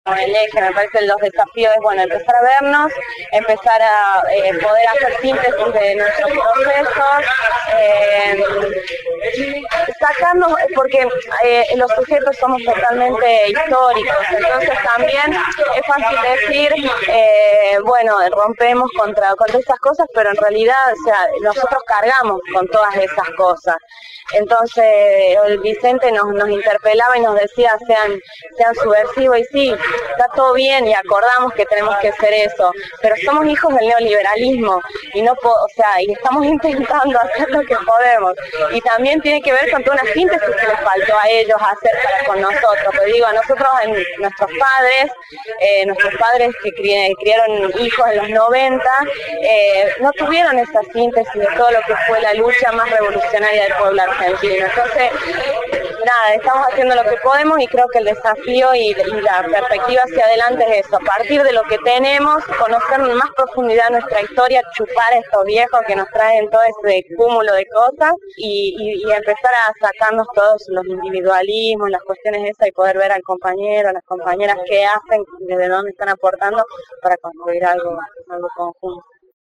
el eje. Me parece que los desafíos es, bueno, empezar a vernos, empezar a poder hacer síntesis de nuestros procesos, sacarnos, porque los sujetos somos totalmente históricos, entonces también es fácil decir, bueno, rompemos contra esas cosas, pero en realidad, o sea, nosotros cargamos con todas esas cosas. Entonces el Vicente nos interpelaba y nos decía sean subversivos, y sí, está todo bien y acordamos que tenemos que hacer eso, pero somos hijos del neoliberalismo y y estamos intentando hacer lo que podemos, y también tiene que ver con toda una síntesis que les faltó a ellos hacer para con nosotros. Pues digo, a nosotros, nuestros padres que criaron hijos en los 90, no tuvieron esa síntesis de todo lo que fue la lucha más revolucionaria del pueblo argentino. Entonces, nada, estamos haciendo lo que podemos, y creo que el desafío y la perspectiva hacia adelante es eso: a partir de lo que tenemos, conocer en más profundidad nuestra historia, chupar a estos viejos que nos traen todo ese cúmulo de cosas, y empezar a sacarnos todos los individualismos, las cuestiones esas, y poder ver al compañero, a las compañeras qué hacen, desde dónde están aportando para construir algo conjunto.